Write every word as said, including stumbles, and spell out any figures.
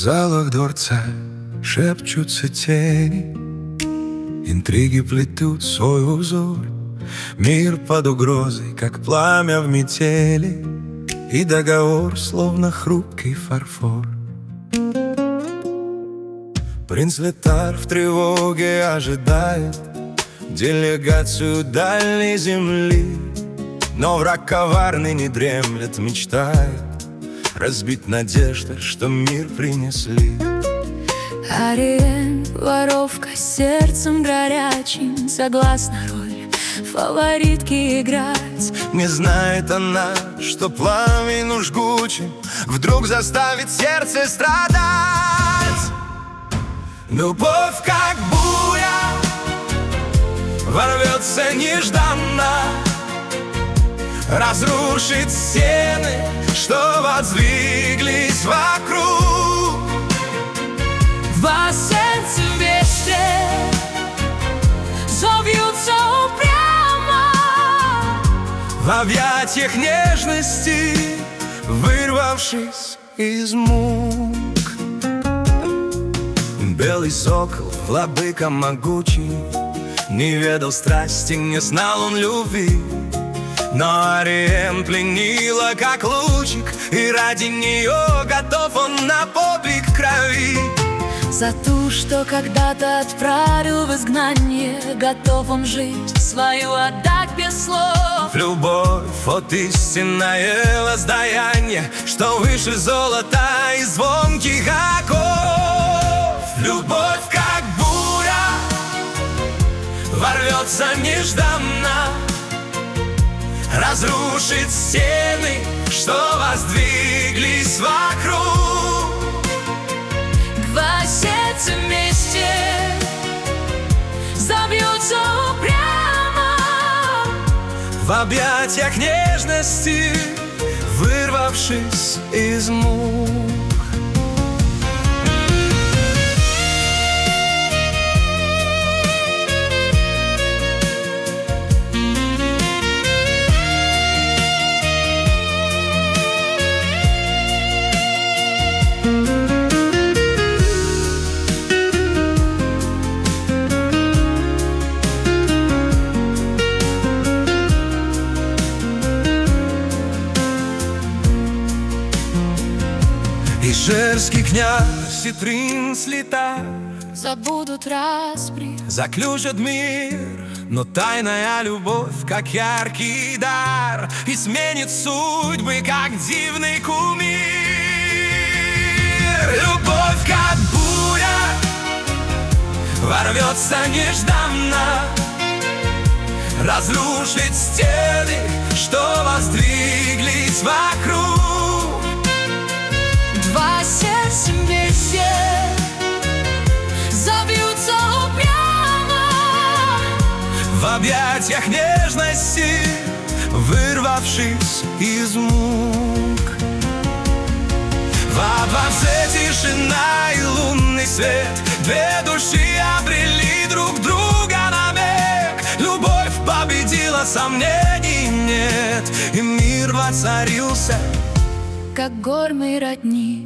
залах дворца шепчутся тени, интриги плетут свой узор. Мир под угрозой, как пламя в метели, и договор, словно хрупкий фарфор. Принц Летар в тревоге ожидает делегацию дальней земли, но враг коварный не дремлет, мечтает разбить надежды, что мир принесли. Ариэль, воровка с сердцем горячим, согласна роль фаворитки играть. Не знает она, что пламенем жгучим вдруг заставит сердце страдать. Любовь, как буря, ворвется нежданно, разрушит стены, что воздвиглись вокруг. Два сердца вместе собьются упрямо в объятиях нежности, вырвавшись из мук. Белый сокол, владыка могучий, не ведал страсти, не знал он любви, но Ариэль пленила, как лучик, и ради нее готов он на подвиг крови. За ту, что когда-то отправил в изгнание, готов он жизнь свою отдать без слов. Любовь, вот истинное воздаяние, что выше золота и звонких оков. Любовь, как буря, ворвется нежданно, разрушит стены, что воздвиглись вокруг. Два сердца вместе забьются упрямо в объятиях нежности, вырвавшись из мук. И жерский князь, и принц Летар забудут распри, заключат мир, но тайная любовь, как яркий дар, и сменит судьбы, как дивный кумир. Любовь, как буря, ворвется нежданно, разрушит стены, что воздвиглись вокруг. Два сердца вместе забьются упрямо в объятиях нежности, вырвавшись из мук. Во дворце тишина и лунный свет, две души обрели друг друга навек. Любовь победила, сомнений нет, и мир воцарился, как горный родник.